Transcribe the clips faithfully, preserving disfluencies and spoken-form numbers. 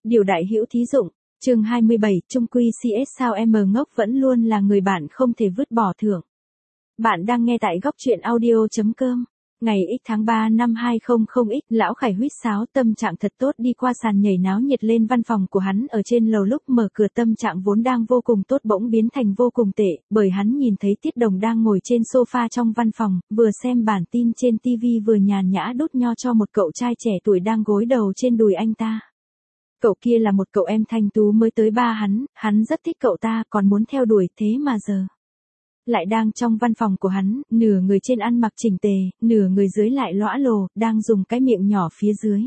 Điều đại hữu thí dụng, chương hai mươi bảy, chung quy xê ét sao em ngốc vẫn luôn là người bạn không thể vứt bỏ thưởng. Bạn đang nghe tại góc truyện audio chấm com. Ngày X tháng ba năm hai không không X, lão Khải huýt sáo tâm trạng thật tốt đi qua sàn nhảy náo nhiệt lên văn phòng của hắn ở trên lầu, lúc mở cửa tâm trạng vốn đang vô cùng tốt bỗng biến thành vô cùng tệ, bởi hắn nhìn thấy Tiết Đồng đang ngồi trên sofa trong văn phòng, vừa xem bản tin trên ti vi vừa nhàn nhã đút nho cho một cậu trai trẻ tuổi đang gối đầu trên đùi anh ta. Cậu kia là một cậu em thanh tú mới tới ba hắn, hắn rất thích cậu ta còn muốn theo đuổi, thế mà giờ lại đang trong văn phòng của hắn, nửa người trên ăn mặc chỉnh tề, nửa người dưới lại lõa lồ, đang dùng cái miệng nhỏ phía dưới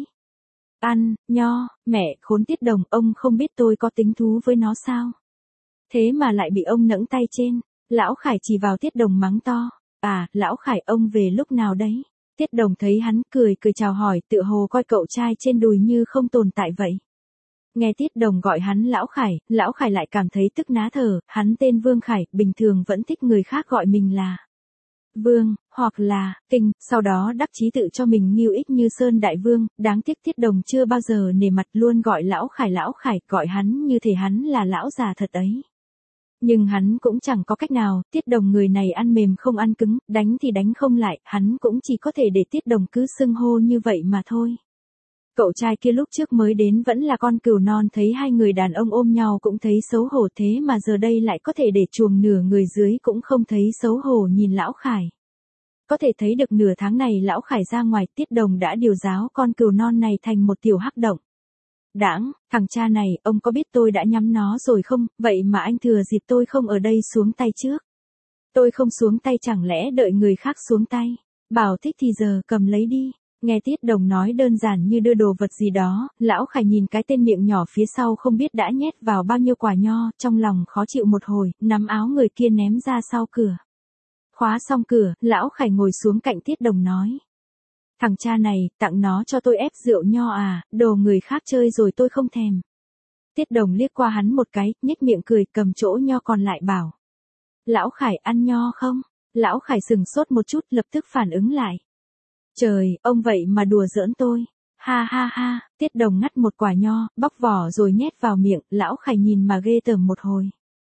ăn nho. Mẹ khốn Tiết Đồng, ông không biết tôi có tính thú với nó sao? Thế mà lại bị ông nẫng tay trên. Lão Khải chỉ vào Tiết Đồng mắng to. À, Lão Khải, ông về lúc nào đấy? Tiết Đồng thấy hắn cười cười chào hỏi, tựa hồ coi cậu trai trên đùi như không tồn tại vậy. Nghe Tiết Đồng gọi hắn Lão Khải, Lão Khải lại cảm thấy tức ná thở, hắn tên Vương Khải, bình thường vẫn thích người khác gọi mình là Vương, hoặc là Kinh, sau đó đắc chí tự cho mình nghiêu ích như Sơn Đại Vương, đáng tiếc Tiết Đồng chưa bao giờ nể mặt, luôn gọi Lão Khải Lão Khải, gọi hắn như thể hắn là lão già thật ấy. Nhưng hắn cũng chẳng có cách nào, Tiết Đồng người này ăn mềm không ăn cứng, đánh thì đánh không lại, hắn cũng chỉ có thể để Tiết Đồng cứ xưng hô như vậy mà thôi. Cậu trai kia lúc trước mới đến vẫn là con cừu non, thấy hai người đàn ông ôm nhau cũng thấy xấu hổ, thế mà giờ đây lại có thể để chuồng nửa người dưới cũng không thấy xấu hổ nhìn Lão Khải. Có thể thấy được nửa tháng này Lão Khải ra ngoài, Tiết Đồng đã điều giáo con cừu non này thành một tiểu hắc động. Đãng, thằng cha này, ông có biết tôi đã nhắm nó rồi không, vậy mà anh thừa dịp tôi không ở đây xuống tay trước. Tôi không xuống tay chẳng lẽ đợi người khác xuống tay, bảo thích thì giờ cầm lấy đi. Nghe Tiết Đồng nói đơn giản như đưa đồ vật gì đó, Lão Khải nhìn cái tên miệng nhỏ phía sau không biết đã nhét vào bao nhiêu quả nho, trong lòng khó chịu một hồi, nắm áo người kia ném ra sau cửa. Khóa xong cửa, Lão Khải ngồi xuống cạnh Tiết Đồng nói. Thằng cha này, tặng nó cho tôi ép rượu nho à, đồ người khác chơi rồi tôi không thèm. Tiết Đồng liếc qua hắn một cái, nhếch miệng cười, cầm chỗ nho còn lại bảo. Lão Khải ăn nho không? Lão Khải sừng sốt một chút, lập tức phản ứng lại. Trời, ông vậy mà đùa giỡn tôi. Ha ha ha, Tiết Đồng ngắt một quả nho, bóc vỏ rồi nhét vào miệng, Lão Khải nhìn mà ghê tởm một hồi.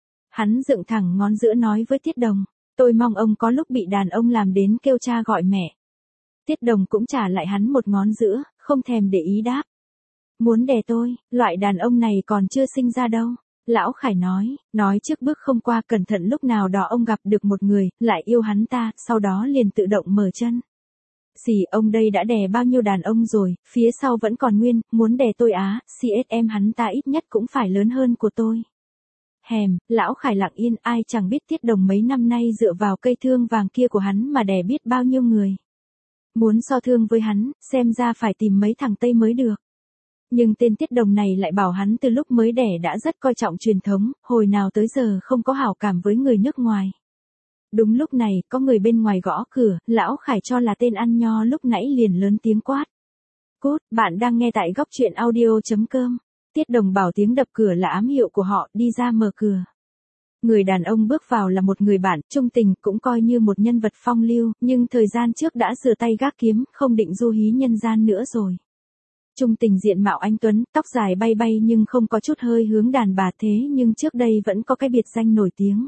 Hắn dựng thẳng ngón giữa nói với Tiết Đồng, tôi mong ông có lúc bị đàn ông làm đến kêu cha gọi mẹ. Tiết Đồng cũng trả lại hắn một ngón giữa, không thèm để ý đáp. Muốn đè tôi, loại đàn ông này còn chưa sinh ra đâu. Lão Khải nói, nói trước bước không qua, cẩn thận lúc nào đó ông gặp được một người, lại yêu hắn ta, sau đó liền tự động mở chân. Xì, ông đây đã đè bao nhiêu đàn ông rồi, phía sau vẫn còn nguyên, muốn đè tôi á, xê ét em hắn ta ít nhất cũng phải lớn hơn của tôi. Hèm, Lão Khải lặng yên, ai chẳng biết Tiết Đồng mấy năm nay dựa vào cây thương vàng kia của hắn mà đè biết bao nhiêu người. Muốn so thương với hắn, xem ra phải tìm mấy thằng Tây mới được. Nhưng tên Tiết Đồng này lại bảo hắn từ lúc mới đẻ đã rất coi trọng truyền thống, hồi nào tới giờ không có hảo cảm với người nước ngoài. Đúng lúc này, có người bên ngoài gõ cửa, Lão Khải cho là tên ăn nho lúc nãy liền lớn tiếng quát. Cút, bạn đang nghe tại góc truyện audio chấm com. Tiết Đồng bảo tiếng đập cửa là ám hiệu của họ, đi ra mở cửa. Người đàn ông bước vào là một người bạn, trung tình, cũng coi như một nhân vật phong lưu, nhưng thời gian trước đã rửa tay gác kiếm, không định du hí nhân gian nữa rồi. Trung tình diện mạo anh tuấn, tóc dài bay bay nhưng không có chút hơi hướng đàn bà, thế nhưng trước đây vẫn có cái biệt danh nổi tiếng.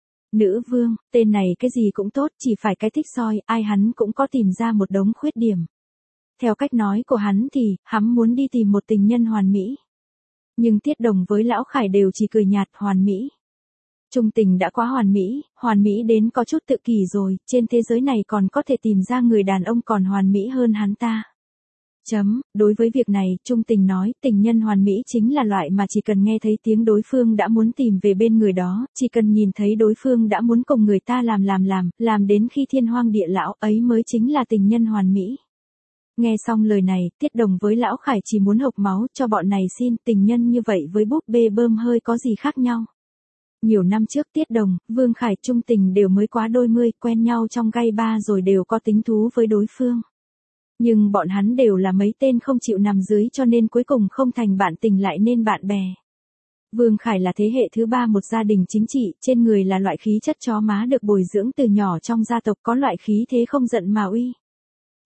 Nữ vương, tên này cái gì cũng tốt, chỉ phải cái thích soi, ai hắn cũng có tìm ra một đống khuyết điểm. Theo cách nói của hắn thì, hắn muốn đi tìm một tình nhân hoàn mỹ. Nhưng Tiết Đồng với Lão Khải đều chỉ cười nhạt, hoàn mỹ. Trung tình đã quá hoàn mỹ, hoàn mỹ đến có chút tự kỷ rồi, trên thế giới này còn có thể tìm ra người đàn ông còn hoàn mỹ hơn hắn ta. Chấm, đối với việc này, Trung tình nói, tình nhân hoàn mỹ chính là loại mà chỉ cần nghe thấy tiếng đối phương đã muốn tìm về bên người đó, chỉ cần nhìn thấy đối phương đã muốn cùng người ta làm làm làm, làm đến khi thiên hoang địa lão, ấy mới chính là tình nhân hoàn mỹ. Nghe xong lời này, Tiết Đồng với Lão Khải chỉ muốn hộc máu, cho bọn này xin, tình nhân như vậy với búp bê bơm hơi có gì khác nhau. Nhiều năm trước Tiết Đồng, Vương Khải, Trung tình đều mới quá đôi mươi, quen nhau trong gai ba rồi đều có tính thú với đối phương. Nhưng bọn hắn đều là mấy tên không chịu nằm dưới cho nên cuối cùng không thành bạn tình lại nên bạn bè. Vương Khải là thế hệ thứ ba một gia đình chính trị, trên người là loại khí chất chó má được bồi dưỡng từ nhỏ trong gia tộc, có loại khí thế không giận mà uy.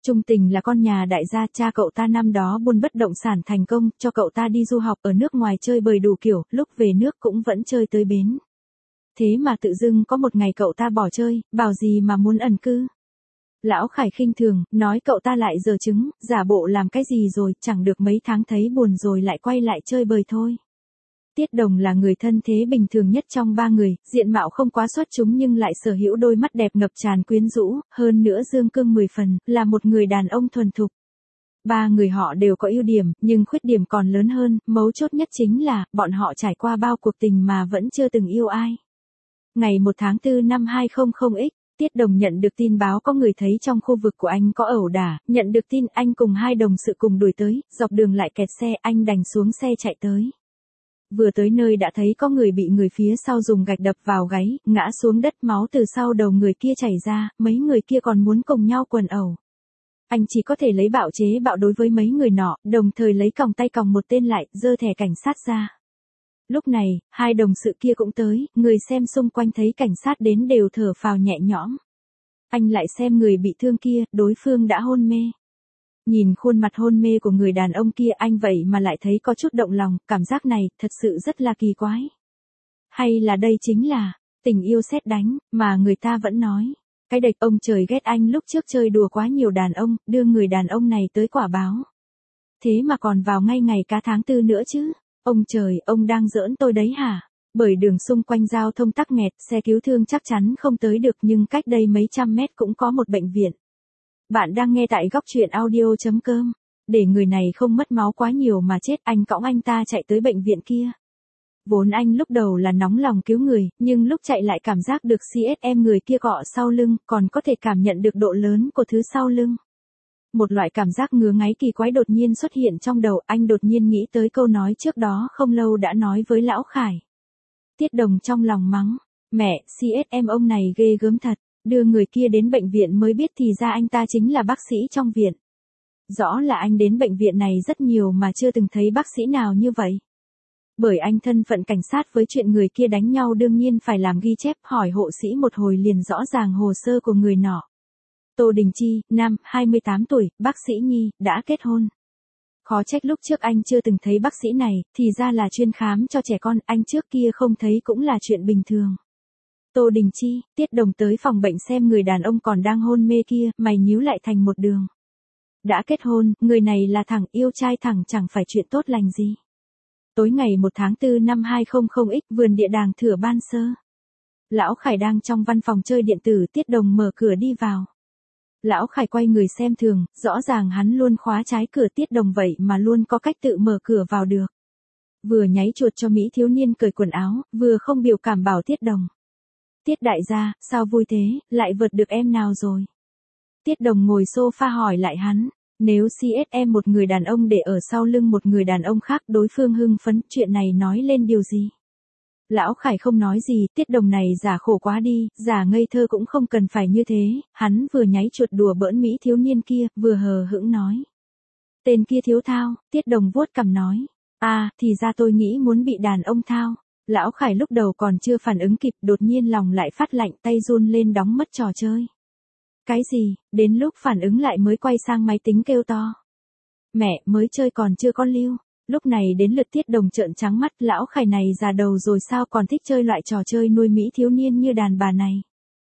Trung Tình là con nhà đại gia, cha cậu ta năm đó buôn bất động sản thành công, cho cậu ta đi du học ở nước ngoài chơi bời đủ kiểu, lúc về nước cũng vẫn chơi tới bến. Thế mà tự dưng có một ngày cậu ta bỏ chơi, bảo gì mà muốn ẩn cư. Lão Khải khinh thường, nói cậu ta lại giở trứng, giả bộ làm cái gì rồi, chẳng được mấy tháng thấy buồn rồi lại quay lại chơi bời thôi. Tiết Đồng là người thân thế bình thường nhất trong ba người, diện mạo không quá xuất chúng nhưng lại sở hữu đôi mắt đẹp ngập tràn quyến rũ, hơn nữa dương cương mười phần, là một người đàn ông thuần thục. Ba người họ đều có ưu điểm, nhưng khuyết điểm còn lớn hơn, mấu chốt nhất chính là, bọn họ trải qua bao cuộc tình mà vẫn chưa từng yêu ai. Ngày một tháng tư năm hai không không x, Tiết Đồng nhận được tin báo có người thấy trong khu vực của anh có ẩu đả, nhận được tin anh cùng hai đồng sự cùng đuổi tới, dọc đường lại kẹt xe, anh đành xuống xe chạy tới. Vừa tới nơi đã thấy có người bị người phía sau dùng gạch đập vào gáy, ngã xuống đất, máu từ sau đầu người kia chảy ra, mấy người kia còn muốn cùng nhau quần ẩu. Anh chỉ có thể lấy bạo chế bạo đối với mấy người nọ, đồng thời lấy còng tay còng một tên lại, giơ thẻ cảnh sát ra. Lúc này, hai đồng sự kia cũng tới, người xem xung quanh thấy cảnh sát đến đều thở phào nhẹ nhõm. Anh lại xem người bị thương kia, đối phương đã hôn mê. Nhìn khuôn mặt hôn mê của người đàn ông kia anh vậy mà lại thấy có chút động lòng, cảm giác này thật sự rất là kỳ quái. Hay là đây chính là tình yêu sét đánh, mà người ta vẫn nói. Cái đệch ông trời ghét anh lúc trước chơi đùa quá nhiều đàn ông, đưa người đàn ông này tới quả báo. Thế mà còn vào ngay ngày cá tháng tư nữa chứ. Ông trời, ông đang giỡn tôi đấy hả? Bởi đường xung quanh giao thông tắc nghẹt, xe cứu thương chắc chắn không tới được nhưng cách đây mấy trăm mét cũng có một bệnh viện. Bạn đang nghe tại góc truyện audio chấm com. Để người này không mất máu quá nhiều mà chết, anh cõng anh ta chạy tới bệnh viện kia. Vốn anh lúc đầu là nóng lòng cứu người, nhưng lúc chạy lại cảm giác được xê ét em người kia cọ sau lưng, còn có thể cảm nhận được độ lớn của thứ sau lưng. Một loại cảm giác ngứa ngáy kỳ quái đột nhiên xuất hiện trong đầu, anh đột nhiên nghĩ tới câu nói trước đó không lâu đã nói với Lão Khải. Tiết Đồng trong lòng mắng, mẹ, xê ét em ông này ghê gớm thật, đưa người kia đến bệnh viện mới biết thì ra anh ta chính là bác sĩ trong viện. Rõ là anh đến bệnh viện này rất nhiều mà chưa từng thấy bác sĩ nào như vậy. Bởi anh thân phận cảnh sát với chuyện người kia đánh nhau đương nhiên phải làm ghi chép, hỏi hộ sĩ một hồi liền rõ ràng hồ sơ của người nọ. Tô Đình Chi, nam, hai mươi tám tuổi, bác sĩ nhi, đã kết hôn. Khó trách lúc trước anh chưa từng thấy bác sĩ này, thì ra là chuyên khám cho trẻ con, anh trước kia không thấy cũng là chuyện bình thường. Tô Đình Chi, Tiết Đồng tới phòng bệnh xem người đàn ông còn đang hôn mê kia, mày nhíu lại thành một đường. Đã kết hôn, người này là thằng yêu trai thẳng chẳng phải chuyện tốt lành gì. Tối ngày một tháng tư năm hai không không x, vườn địa đàng Thửa Ban Sơ. Lão Khải đang trong văn phòng chơi điện tử, Tiết Đồng mở cửa đi vào. Lão Khải quay người xem thường, rõ ràng hắn luôn khóa trái cửa, Tiết Đồng vậy mà luôn có cách tự mở cửa vào được. Vừa nháy chuột cho Mỹ thiếu niên cởi quần áo, vừa không biểu cảm bảo Tiết Đồng. Tiết đại gia, sao vui thế, lại vượt được em nào rồi? Tiết Đồng ngồi sofa hỏi lại hắn, nếu xê ét em một người đàn ông để ở sau lưng một người đàn ông khác, đối phương hưng phấn, chuyện này nói lên điều gì? Lão Khải không nói gì, Tiết Đồng này giả khổ quá đi, giả ngây thơ cũng không cần phải như thế, hắn vừa nháy chuột đùa bỡn Mỹ thiếu niên kia, vừa hờ hững nói. Tên kia thiếu thao, Tiết Đồng vuốt cằm nói, à, thì ra tôi nghĩ muốn bị đàn ông thao. Lão Khải lúc đầu còn chưa phản ứng kịp, đột nhiên lòng lại phát lạnh, tay run lên đóng mất trò chơi. Cái gì, đến lúc phản ứng lại mới quay sang máy tính kêu to. Mẹ, mới chơi còn chưa có lưu. Lúc này đến lượt Tiết Đồng trợn trắng mắt, Lão Khải này già đầu rồi sao còn thích chơi loại trò chơi nuôi Mỹ thiếu niên như đàn bà này.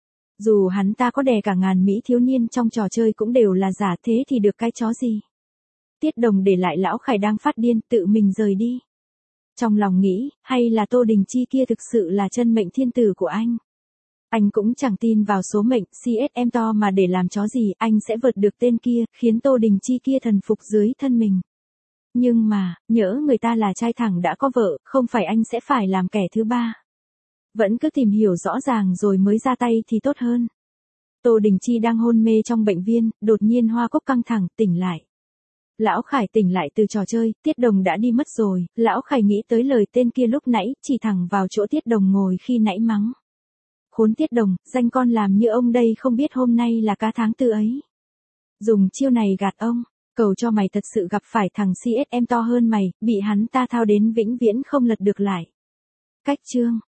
Dù hắn ta có đè cả ngàn Mỹ thiếu niên trong trò chơi cũng đều là giả, thế thì được cái chó gì. Tiết Đồng để lại Lão Khải đang phát điên, tự mình rời đi. Trong lòng nghĩ, hay là Tô Đình Chi kia thực sự là chân mệnh thiên tử của anh. Anh cũng chẳng tin vào số mệnh, xê ét em to mà để làm chó gì, anh sẽ vượt được tên kia, khiến Tô Đình Chi kia thần phục dưới thân mình. Nhưng mà, nhỡ người ta là trai thẳng đã có vợ, không phải anh sẽ phải làm kẻ thứ ba. Vẫn cứ tìm hiểu rõ ràng rồi mới ra tay thì tốt hơn. Tô Đình Chi đang hôn mê trong bệnh viện, đột nhiên Hoa Cúc căng thẳng, tỉnh lại. Lão Khải tỉnh lại từ trò chơi, Tiết Đồng đã đi mất rồi, Lão Khải nghĩ tới lời tên kia lúc nãy, chỉ thẳng vào chỗ Tiết Đồng ngồi khi nãy mắng. Khốn Tiết Đồng, danh con làm như ông đây không biết hôm nay là cá tháng tư ấy. Dùng chiêu này gạt ông, cầu cho mày thật sự gặp phải thằng xê ét em to hơn mày, bị hắn ta thao đến vĩnh viễn không lật được lại. Cách chương